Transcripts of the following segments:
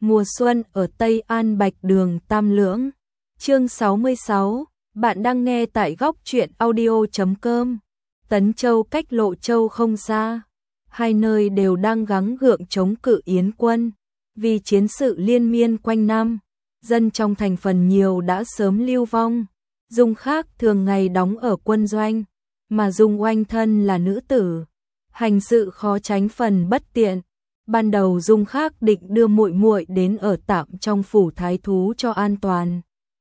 Mùa xuân ở Tây An Bạch Đường Tam Lưỡng. Chương 66, bạn đang nghe tại góc truyện audio.com. Tấn Châu cách Lộ Châu không xa, hai nơi đều đang gắng gượng chống cự Yến quân. Vì chiến sự liên miên quanh năm, dân trong thành phần nhiều đã sớm lưu vong. Dung Khác thường ngày đóng ở quân doanh, mà Dung Oanh thân là nữ tử, hành sự khó tránh phần bất tiện. Ban đầu Dung Khác định đưa muội muội đến ở tạm trong phủ thái thú cho an toàn.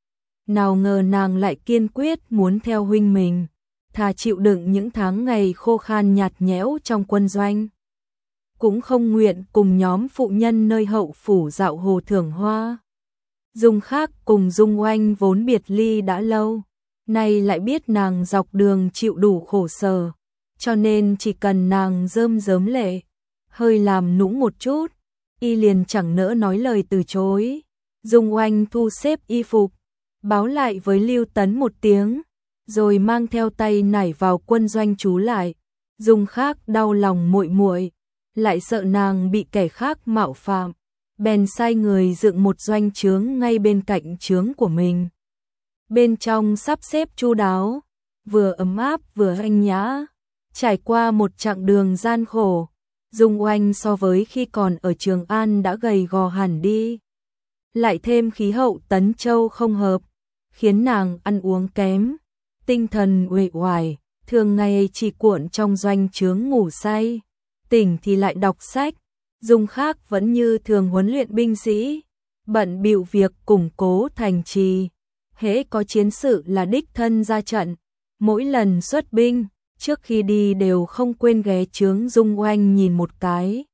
Nào ngờ nàng lại kiên quyết muốn theo huynh mình, thà chịu đựng những tháng ngày khô khan nhạt nhẽo trong quân doanh, cũng không nguyện cùng nhóm phụ nhân nơi hậu phủ dạo hồ thưởng hoa. Dung Khác cùng Dung Oanh vốn biệt ly đã lâu, nay lại biết nàng dọc đường chịu đủ khổ sở, cho nên chỉ cần nàng rơm rớm lệ, hơi làm nũng một chút, y liền chẳng nỡ nói lời từ chối. Dung Oanh thu xếp y phục, báo lại với Lưu Tấn một tiếng, rồi mang theo tay nải vào quân doanh trú lại. Dung Khác đau lòng muội muội, lại sợ nàng bị kẻ khác mạo phạm, bèn sai người dựng một doanh trướng ngay bên cạnh trướng của mình. Bên trong sắp xếp chu đáo, vừa ấm áp vừa thanh nhã. Trải qua một chặng đường gian khổ, Dung Oanh so với khi còn ở Trường An đã gầy gò hẳn đi. Lại thêm khí hậu Tấn Châu không hợp, khiến nàng ăn uống kém, tinh thần uể oải, thường ngày chỉ cuộn trong doanh trướng ngủ say, tỉnh thì lại đọc sách. Dung Khác vẫn như thường huấn luyện binh sĩ, bận bịu việc củng cố thành trì. Hễ có chiến sự là đích thân ra trận, mỗi lần xuất binh, trước khi đi đều không quên ghé trướng Dung Oanh nhìn một cái.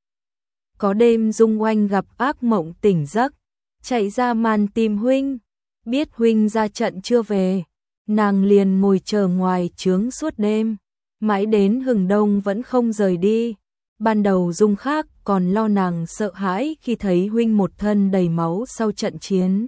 Có đêm Dung Oanh gặp ác mộng tỉnh giấc, chạy ra màn tìm huynh, biết huynh ra trận chưa về, nàng liền ngồi chờ ngoài trướng suốt đêm, mãi đến hừng đông vẫn không rời đi. Ban đầu Dung Khác còn lo nàng sợ hãi khi thấy huynh một thân đầy máu sau trận chiến.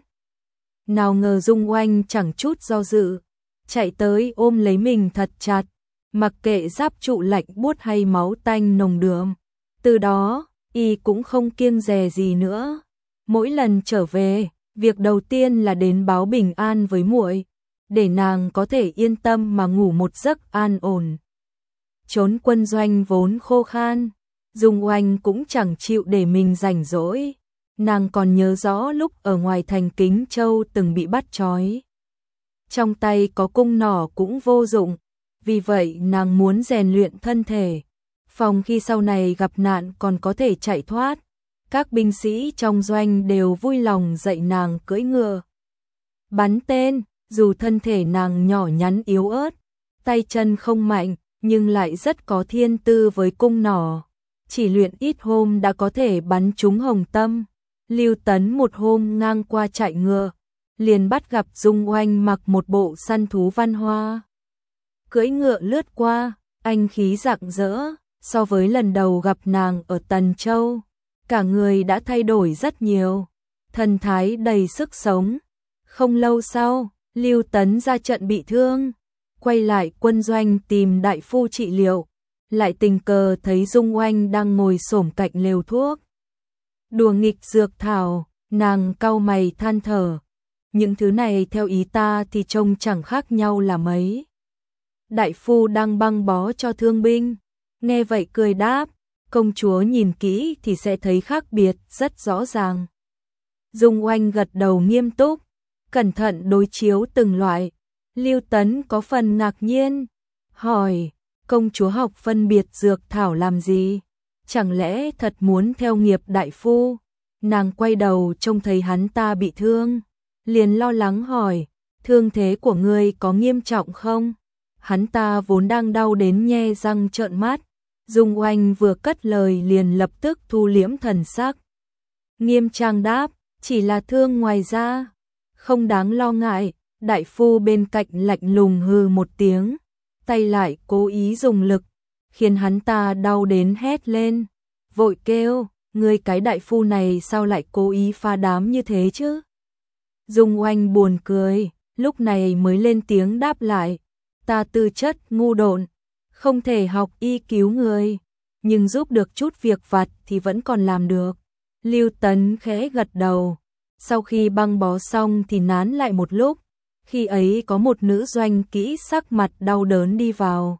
Nào ngờ Dung Oanh chẳng chút do dự, chạy tới ôm lấy mình thật chặt, mặc kệ giáp trụ lạnh buốt hay máu tanh nồng đượm. Từ đó, y cũng không kiêng dè gì nữa. Mỗi lần trở về, việc đầu tiên là đến báo bình an với muội, để nàng có thể yên tâm mà ngủ một giấc an ổn. Trốn quân doanh vốn khô khan, Dung Oanh cũng chẳng chịu để mình rảnh rỗi. Nàng còn nhớ rõ lúc ở ngoài thành Kính Châu từng bị bắt trói. Trong tay có cung nỏ cũng vô dụng, vì vậy nàng muốn rèn luyện thân thể, phòng khi sau này gặp nạn còn có thể chạy thoát. Các binh sĩ trong doanh đều vui lòng dạy nàng cưỡi ngựa, bắn tên. Dù thân thể nàng nhỏ nhắn yếu ớt, tay chân không mạnh, nhưng lại rất có thiên tư với cung nỏ. Chỉ luyện ít hôm đã có thể bắn trúng hồng tâm. Lưu Tấn một hôm ngang qua trại ngựa, liền bắt gặp Dung Oanh mặc một bộ săn thú văn hoa, cưỡi ngựa lướt qua, anh khí rạng rỡ. So với lần đầu gặp nàng ở Tần Châu, cả người đã thay đổi rất nhiều, thần thái đầy sức sống. Không lâu sau, Lưu Tấn ra trận bị thương, quay lại quân doanh tìm đại phu trị liệu, lại tình cờ thấy Dung Oanh đang ngồi xổm cạnh lều thuốc, đùa nghịch dược thảo. Nàng cau mày than thở, những thứ này theo ý ta thì trông chẳng khác nhau là mấy. Đại phu đang băng bó cho thương binh, nghe vậy cười đáp, công chúa nhìn kỹ thì sẽ thấy khác biệt rất rõ ràng. Dung Oanh gật đầu nghiêm túc, cẩn thận đối chiếu từng loại. Lưu Tấn có phần ngạc nhiên, hỏi, công chúa học phân biệt dược thảo làm gì? Chẳng lẽ thật muốn theo nghiệp đại phu? Nàng quay đầu trông thấy hắn ta bị thương, liền lo lắng hỏi, thương thế của ngươi có nghiêm trọng không? Hắn ta vốn đang đau đến nhe răng trợn mắt. Dung Oanh vừa cất lời liền lập tức thu liễm thần sắc, nghiêm trang đáp, chỉ là thương ngoài da, không đáng lo ngại. Đại phu bên cạnh lạnh lùng hừ một tiếng, tay lại cố ý dùng lực, khiến hắn ta đau đến hét lên, vội kêu, ngươi cái đại phu này sao lại cố ý phá đám như thế chứ? Dung Oanh buồn cười, lúc này mới lên tiếng đáp lại, ta tư chất ngu độn, không thể học y cứu người, nhưng giúp được chút việc vặt thì vẫn còn làm được. Lưu Tấn khẽ gật đầu. Sau khi băng bó xong thì nán lại một lúc. Khi ấy có một nữ doanh kỹ sắc mặt đau đớn đi vào.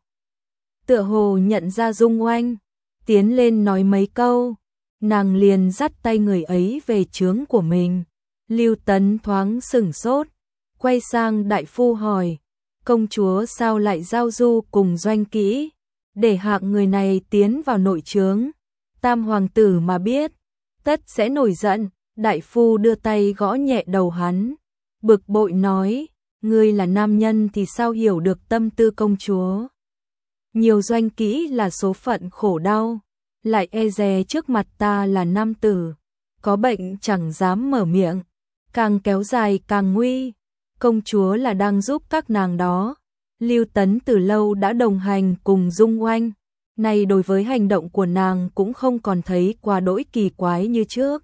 Tựa hồ nhận ra Dung Oanh, tiến lên nói mấy câu. Nàng liền dắt tay người ấy về trướng của mình. Lưu Tấn thoáng sửng sốt, quay sang đại phu hỏi, công chúa sao lại giao du cùng doanh kỹ, để hạng người này tiến vào nội trướng. Tam hoàng tử mà biết, tất sẽ nổi giận. Đại phu đưa tay gõ nhẹ đầu hắn, bực bội nói, ngươi là nam nhân thì sao hiểu được tâm tư công chúa. Nhiều doanh kỹ là số phận khổ đau, lại e dè trước mặt ta là nam tử, có bệnh chẳng dám mở miệng, càng kéo dài càng nguy. Công chúa là đang giúp các nàng đó. Lưu Tấn từ lâu đã đồng hành cùng Dung Oanh, nay đối với hành động của nàng cũng không còn thấy quá đỗi kỳ quái như trước.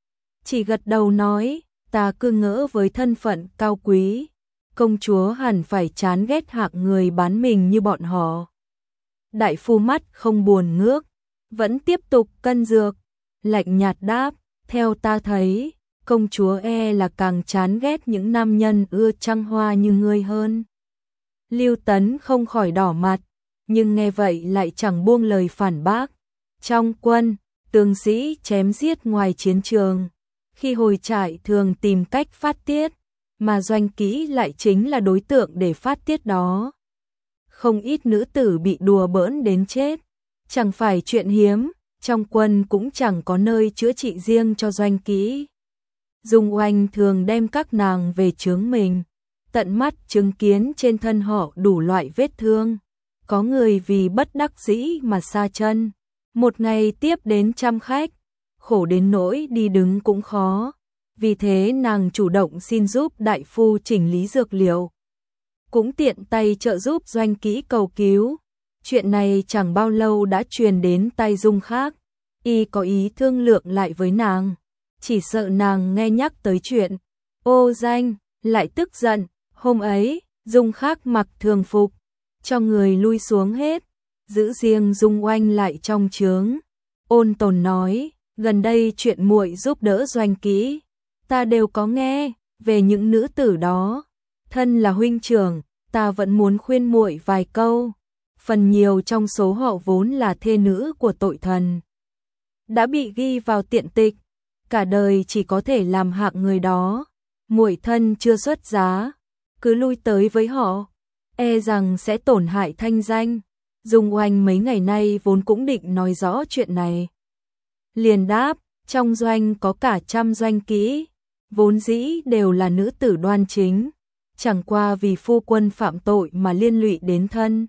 Chỉ gật đầu nói, ta cứ ngỡ với thân phận cao quý, công chúa hẳn phải chán ghét hạng người bán mình như bọn họ. Đại phu mắt không buồn ngước, vẫn tiếp tục cân dược, lạnh nhạt đáp, theo ta thấy, công chúa e là càng chán ghét những nam nhân ưa trăng hoa như ngươi hơn. Lưu Tấn không khỏi đỏ mặt, nhưng nghe vậy lại chẳng buông lời phản bác. Trong quân, tướng sĩ chém giết ngoài chiến trường, khi hồi trại thường tìm cách phát tiết, mà doanh kỹ lại chính là đối tượng để phát tiết đó. Không ít nữ tử bị đùa bỡn đến chết, chẳng phải chuyện hiếm, trong quân cũng chẳng có nơi chữa trị riêng cho doanh kỹ. Dung Oanh thường đem các nàng về trướng mình, tận mắt chứng kiến trên thân họ đủ loại vết thương. Có người vì bất đắc dĩ mà sa chân, một ngày tiếp đến trăm khách, khổ đến nỗi đi đứng cũng khó. Vì thế nàng chủ động xin giúp đại phu chỉnh lý dược liệu, cũng tiện tay trợ giúp doanh kỹ cầu cứu. Chuyện này chẳng bao lâu đã truyền đến tai Dung Khác, y có ý thương lượng lại với nàng, chỉ sợ nàng nghe nhắc tới chuyện ô danh lại tức giận. Hôm ấy, Dung Khác mặc thường phục, cho người lui xuống hết, giữ riêng Dung Oanh lại trong trướng. Ôn tồn nói, gần đây chuyện muội giúp đỡ doanh kỹ, ta đều có nghe, về những nữ tử đó, thân là huynh trưởng, ta vẫn muốn khuyên muội vài câu. Phần nhiều trong số họ vốn là thê nữ của tội thần, đã bị ghi vào tiện tịch, cả đời chỉ có thể làm hạng người đó. Muội thân chưa xuất giá, cứ lui tới với họ, e rằng sẽ tổn hại thanh danh. Dung Oanh mấy ngày nay vốn cũng định nói rõ chuyện này, liền đáp, trong doanh có cả trăm doanh kỹ, vốn dĩ đều là nữ tử đoan chính, chẳng qua vì phu quân phạm tội mà liên lụy đến thân,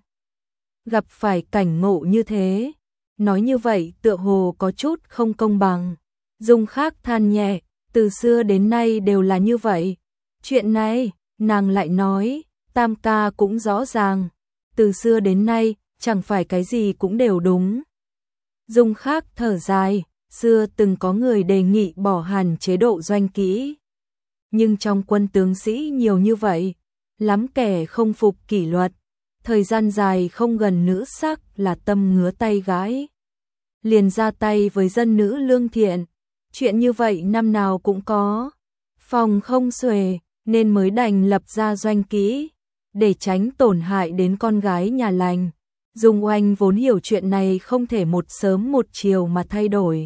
gặp phải cảnh ngộ như thế. Nói như vậy tựa hồ có chút không công bằng. Dung Khác than nhẹ, từ xưa đến nay đều là như vậy. Chuyện này, nàng lại nói, Tam ca cũng rõ ràng, từ xưa đến nay, chẳng phải cái gì cũng đều đúng. Dung Khác thở dài, xưa từng có người đề nghị bỏ hẳn chế độ doanh kỹ. Nhưng trong quân tướng sĩ nhiều như vậy, lắm kẻ không phục kỷ luật, thời gian dài không gần nữ sắc là tâm ngứa tay gái. Liền ra tay với dân nữ lương thiện, chuyện như vậy năm nào cũng có. Phòng không xuể, nên mới đành lập ra doanh kỹ, để tránh tổn hại đến con gái nhà lành. Dung Oanh vốn hiểu chuyện này không thể một sớm một chiều mà thay đổi,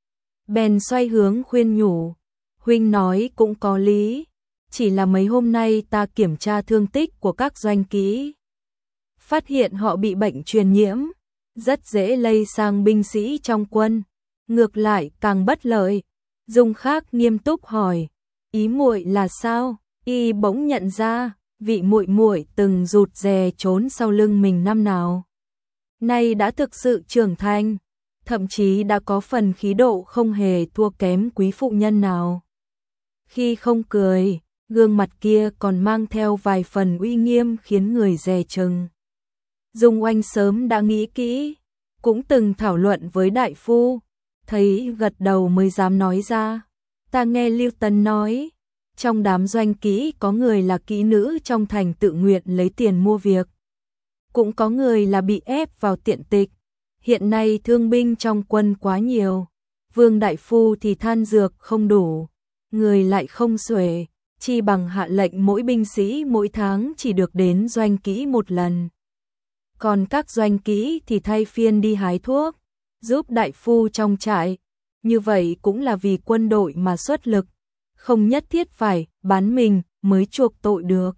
bèn xoay hướng khuyên nhủ, huynh nói cũng có lý, chỉ là mấy hôm nay ta kiểm tra thương tích của các doanh kỹ, phát hiện họ bị bệnh truyền nhiễm, rất dễ lây sang binh sĩ trong quân, ngược lại càng bất lợi. Dung Khác nghiêm túc hỏi, ý muội là sao? Y bỗng nhận ra, vị muội muội từng rụt rè trốn sau lưng mình năm nào, nay đã thực sự trưởng thành, thậm chí đã có phần khí độ không hề thua kém quý phụ nhân nào. Khi không cười, gương mặt kia còn mang theo vài phần uy nghiêm khiến người dè chừng. Dung Oanh sớm đã nghĩ kỹ, cũng từng thảo luận với đại phu, thấy gật đầu mới dám nói ra. Ta nghe Lưu Tấn nói, trong đám doanh kỹ có người là kỹ nữ trong thành tự nguyện lấy tiền mua việc, cũng có người là bị ép vào tiện tịch. Hiện nay thương binh trong quân quá nhiều, Vương đại phu thì than dược không đủ, người lại không xuể, chi bằng hạ lệnh mỗi binh sĩ mỗi tháng chỉ được đến doanh kỹ một lần. Còn các doanh kỹ thì thay phiên đi hái thuốc, giúp đại phu trong trại. Như vậy cũng là vì quân đội mà xuất lực, không nhất thiết phải bán mình mới chuộc tội được.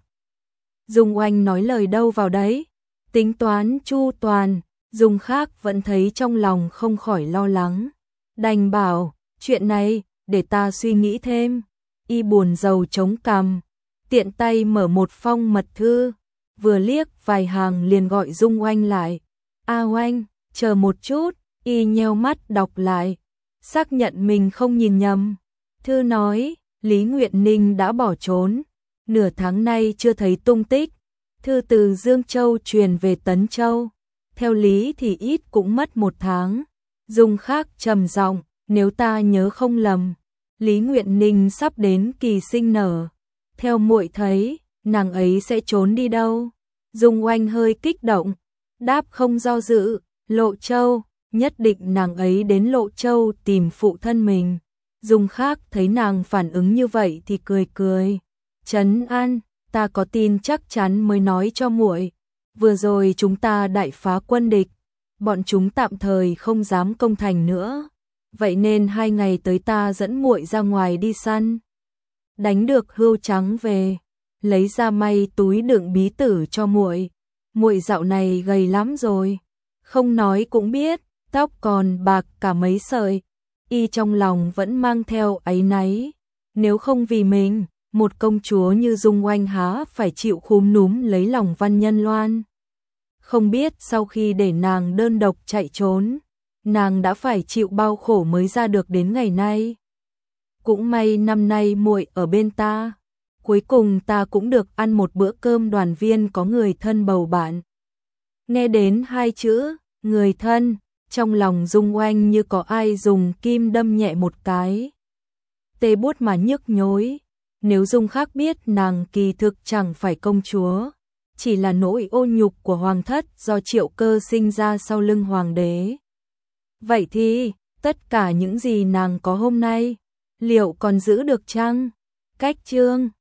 Dung Oanh nói lời đâu vào đấy, tính toán chu toàn, Dung Khác vẫn thấy trong lòng không khỏi lo lắng. Đành bảo, chuyện này, để ta suy nghĩ thêm. Y buồn rầu chống cằm, tiện tay mở một phong mật thư, vừa liếc vài hàng liền gọi Dung Oanh lại. A Oanh, chờ một chút, y nheo mắt đọc lại, xác nhận mình không nhìn nhầm. Thư nói, Lý Nguyện Ninh đã bỏ trốn, nửa tháng nay chưa thấy tung tích. Thư từ Dương Châu truyền về Tấn Châu, theo lý thì ít cũng mất 1 tháng. Dung Khác trầm giọng, nếu ta nhớ không lầm, Lý Nguyện Ninh sắp đến kỳ sinh nở. Theo muội thấy, nàng ấy sẽ trốn đi đâu? Dung Oanh hơi kích động, đáp không do dự, Lộ Châu, nhất định nàng ấy đến Lộ Châu tìm phụ thân mình. Dung Khác thấy nàng phản ứng như vậy thì cười cười, trấn an, ta có tin chắc chắn mới nói cho muội. Vừa rồi chúng ta đại phá quân địch, bọn chúng tạm thời không dám công thành nữa, vậy nên 2 ngày tới ta dẫn muội ra ngoài đi săn. Đánh được hươu trắng về, lấy ra may túi đựng bí tử cho muội. Muội dạo này gầy lắm rồi, không nói cũng biết, tóc còn bạc cả mấy sợi. Y trong lòng vẫn mang theo áy náy, nếu không vì mình, một công chúa như Dung Oanh há phải chịu khúm núm lấy lòng Văn Nhân Loan. Không biết sau khi để nàng đơn độc chạy trốn, nàng đã phải chịu bao khổ mới ra được đến ngày nay. Cũng may năm nay muội ở bên ta, cuối cùng ta cũng được ăn một bữa cơm đoàn viên có người thân bầu bạn. Nghe đến 2 chữ, người thân, trong lòng Dung Oanh như có ai dùng kim đâm nhẹ một cái. Tê buốt mà nhức nhối, nếu Dung Khác biết nàng kỳ thực chẳng phải công chúa, chỉ là nỗi ô nhục của hoàng thất do Triệu Cơ sinh ra sau lưng hoàng đế. Vậy thì, tất cả những gì nàng có hôm nay, liệu còn giữ được chăng? Cách chương